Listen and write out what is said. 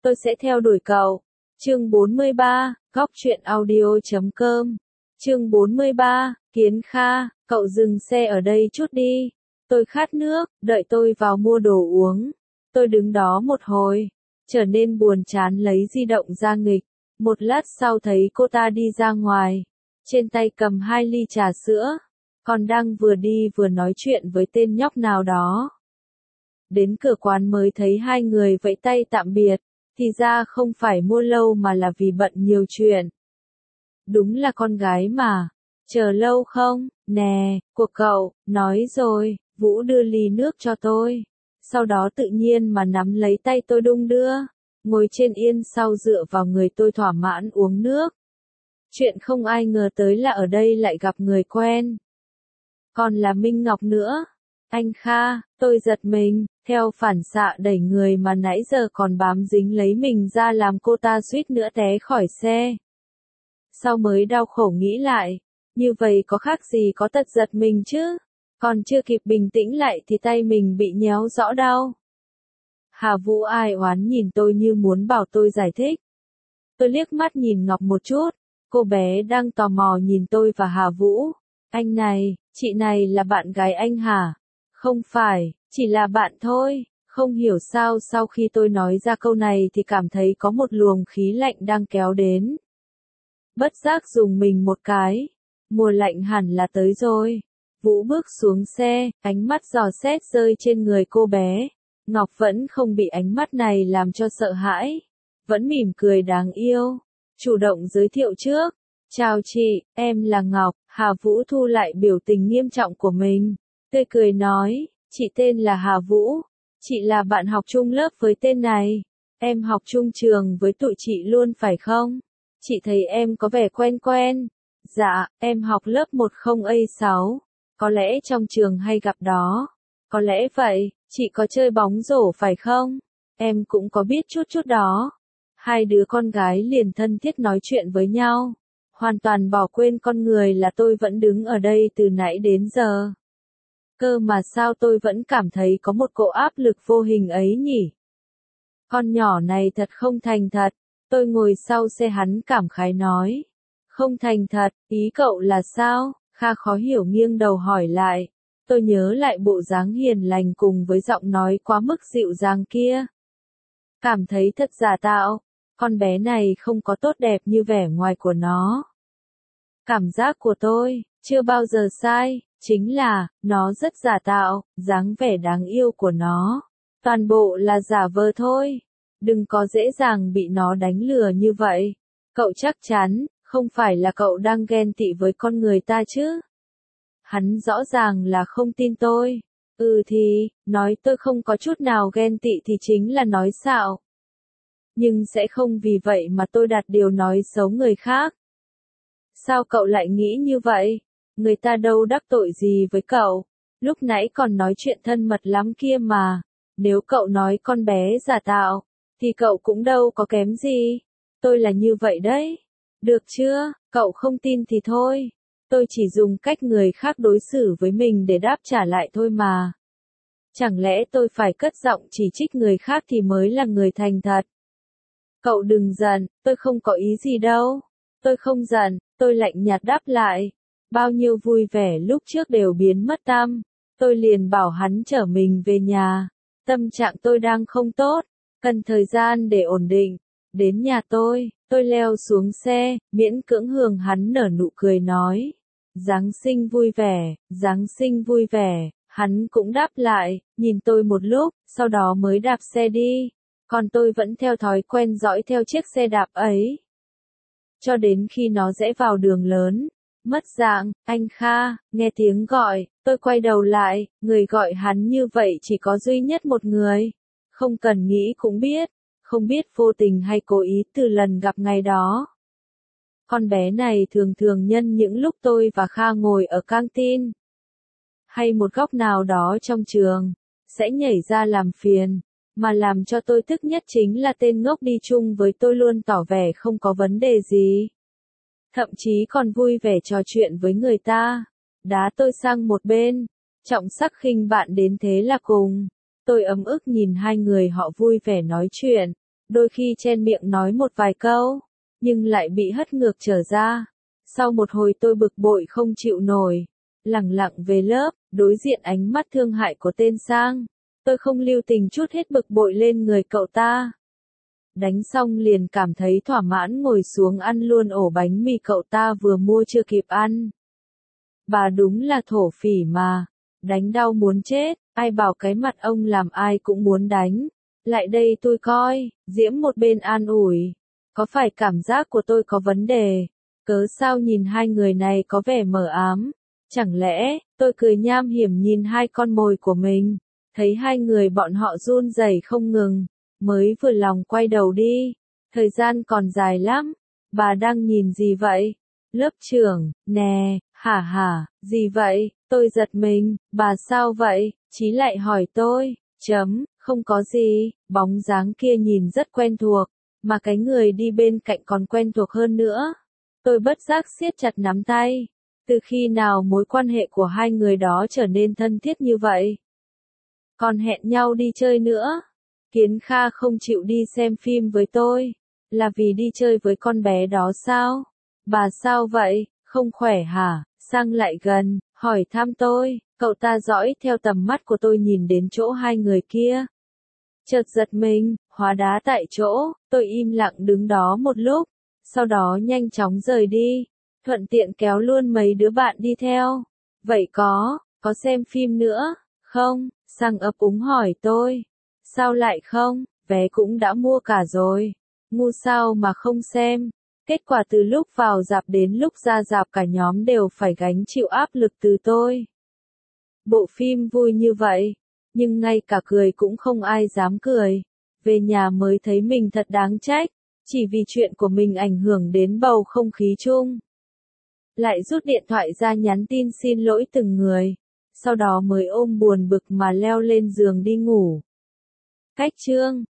tôi sẽ theo đuổi cậu. Chương 43, Góc truyện audio.com. Chương 43, Kiến Kha, cậu dừng xe ở đây chút đi. Tôi khát nước, đợi tôi vào mua đồ uống. Tôi đứng đó một hồi, trở nên buồn chán lấy di động ra nghịch. Một lát sau thấy cô ta đi ra ngoài, trên tay cầm 2 ly trà sữa, còn đang vừa đi vừa nói chuyện với tên nhóc nào đó. Đến cửa quán mới thấy hai người vẫy tay tạm biệt, thì ra không phải mua lâu mà là vì bận nhiều chuyện. Đúng là con gái mà, chờ lâu không, nè, của cậu, nói rồi, Vũ đưa ly nước cho tôi. Sau đó tự nhiên mà nắm lấy tay tôi đung đưa, ngồi trên yên sau dựa vào người tôi thỏa mãn uống nước. Chuyện không ai ngờ tới là ở đây lại gặp người quen. Còn là Minh Ngọc nữa. Anh Kha, tôi giật mình, theo phản xạ đẩy người mà nãy giờ còn bám dính lấy mình ra làm cô ta suýt nữa té khỏi xe. Sau mới đau khổ nghĩ lại, như vậy có khác gì có tật giật mình chứ, còn chưa kịp bình tĩnh lại thì tay mình bị nhéo rõ đau. Hà Vũ ai oán nhìn tôi như muốn bảo tôi giải thích. Tôi liếc mắt nhìn Ngọc một chút, cô bé đang tò mò nhìn tôi và Hà Vũ. Anh này, chị này là bạn gái anh hả? Không phải, chỉ là bạn thôi. Không hiểu sao sau khi tôi nói ra câu này thì cảm thấy có một luồng khí lạnh đang kéo đến. Bất giác dùng mình một cái. Mùa lạnh hẳn là tới rồi. Vũ bước xuống xe, ánh mắt dò xét rơi trên người cô bé. Ngọc vẫn không bị ánh mắt này làm cho sợ hãi. Vẫn mỉm cười đáng yêu. Chủ động giới thiệu trước. Chào chị, em là Ngọc. Hà Vũ thu lại biểu tình nghiêm trọng của mình. Tươi cười nói, chị tên là Hà Vũ. Chị là bạn học chung lớp với tên này. Em học chung trường với tụi chị luôn phải không? Chị thấy em có vẻ quen quen. Dạ, em học lớp 10A6. Có lẽ trong trường hay gặp đó. Có lẽ vậy, chị có chơi bóng rổ phải không? Em cũng có biết chút đó. Hai đứa con gái liền thân thiết nói chuyện với nhau. Hoàn toàn bỏ quên con người là tôi vẫn đứng ở đây từ nãy đến giờ. Cơ mà sao tôi vẫn cảm thấy có một cỗ áp lực vô hình ấy nhỉ? Con nhỏ này thật không thành thật. Tôi ngồi sau xe hắn cảm khái nói. Không thành thật, ý cậu là sao? Kha khó hiểu nghiêng đầu hỏi lại. Tôi nhớ lại bộ dáng hiền lành cùng với giọng nói quá mức dịu dàng kia. Cảm thấy thật giả tạo. Con bé này không có tốt đẹp như vẻ ngoài của nó. Cảm giác của tôi, chưa bao giờ sai, chính là, nó rất giả tạo, dáng vẻ đáng yêu của nó. Toàn bộ là giả vờ thôi. Đừng có dễ dàng bị nó đánh lừa như vậy. Cậu chắc chắn, không phải là cậu đang ghen tị với con người ta chứ? Hắn rõ ràng là không tin tôi. Thì, nói tôi không có chút nào ghen tị thì chính là nói xạo. Nhưng sẽ không vì vậy mà tôi đặt điều nói xấu người khác. Sao cậu lại nghĩ như vậy? Người ta đâu đắc tội gì với cậu. Lúc nãy còn nói chuyện thân mật lắm kia mà. Nếu cậu nói con bé giả tạo, thì cậu cũng đâu có kém gì. Tôi là như vậy đấy. Được chưa? Cậu không tin thì thôi. Tôi chỉ dùng cách người khác đối xử với mình để đáp trả lại thôi mà. Chẳng lẽ tôi phải cất giọng chỉ trích người khác thì mới là người thành thật? Cậu đừng giận, tôi không có ý gì đâu. Tôi không giận, tôi lạnh nhạt đáp lại. Bao nhiêu vui vẻ lúc trước đều biến mất tăm. Tôi liền bảo hắn chở mình về nhà. Tâm trạng tôi đang không tốt, cần thời gian để ổn định. Đến nhà tôi leo xuống xe, miễn cưỡng hường hắn nở nụ cười nói. Giáng sinh vui vẻ, Giáng sinh vui vẻ. Hắn cũng đáp lại, nhìn tôi một lúc, sau đó mới đạp xe đi. Còn tôi vẫn theo thói quen dõi theo chiếc xe đạp ấy. Cho đến khi nó rẽ vào đường lớn. Mất dạng, anh Kha, nghe tiếng gọi, tôi quay đầu lại, người gọi hắn như vậy chỉ có duy nhất một người. Không cần nghĩ cũng biết, không biết vô tình hay cố ý từ lần gặp ngày đó. Con bé này thường thường nhân những lúc tôi và Kha ngồi ở căng tin, hay một góc nào đó trong trường, sẽ nhảy ra làm phiền. Mà làm cho tôi tức nhất chính là tên ngốc đi chung với tôi luôn tỏ vẻ không có vấn đề gì. Thậm chí còn vui vẻ trò chuyện với người ta. Đá tôi sang một bên. Trọng sắc khinh bạn đến thế là cùng. Tôi ấm ức nhìn hai người họ vui vẻ nói chuyện. đôi khi chen miệng nói một vài câu, nhưng lại bị hất ngược trở ra. Sau một hồi tôi bực bội không chịu nổi, lẳng lặng về lớp, đối diện ánh mắt thương hại của tên Sang. Tôi không lưu tình chút hết bực bội lên người cậu ta. Đánh xong liền cảm thấy thỏa mãn ngồi xuống ăn luôn ổ bánh mì cậu ta vừa mua chưa kịp ăn. Bà đúng là thổ phỉ mà, đánh đau muốn chết, ai bảo cái mặt ông làm ai cũng muốn đánh. Lại đây tôi coi, Diễm một bên an ủi. Có phải cảm giác của tôi có vấn đề? Cớ sao nhìn hai người này có vẻ mờ ám? Chẳng lẽ, tôi cười nham hiểm nhìn hai con mồi của mình, thấy hai người bọn họ run rẩy không ngừng, mới vừa lòng quay đầu đi. Thời gian còn dài lắm, bà đang nhìn gì vậy? Lớp trưởng, nè, hả hả, gì vậy? Tôi giật mình, bà sao vậy? Chí lại hỏi tôi, không có gì, bóng dáng kia nhìn rất quen thuộc, mà cái người đi bên cạnh còn quen thuộc hơn nữa. Tôi bất giác siết chặt nắm tay. Từ khi nào mối quan hệ của hai người đó trở nên thân thiết như vậy? Còn hẹn nhau đi chơi nữa. Kiến Kha không chịu đi xem phim với tôi. Là vì đi chơi với con bé đó sao? Bà sao vậy? Không khỏe hả? Sang lại gần, hỏi thăm tôi. Cậu ta dõi theo tầm mắt của tôi nhìn đến chỗ hai người kia. Chợt giật mình, hóa đá tại chỗ, tôi im lặng đứng đó một lúc. Sau đó nhanh chóng rời đi. Thuận tiện kéo luôn mấy đứa bạn đi theo. Vậy có xem phim nữa, không? Sang ấp úng hỏi tôi. Sao lại không? Vé cũng đã mua cả rồi. Ngu sao mà không xem. Kết quả từ lúc vào rạp đến lúc ra rạp cả nhóm đều phải gánh chịu áp lực từ tôi. Bộ phim vui như vậy, nhưng ngay cả cười cũng không ai dám cười. Về nhà mới thấy mình thật đáng trách, chỉ vì chuyện của mình ảnh hưởng đến bầu không khí chung. Lại rút điện thoại ra nhắn tin xin lỗi từng người, sau đó mới ôm buồn bực mà leo lên giường đi ngủ. Cách chương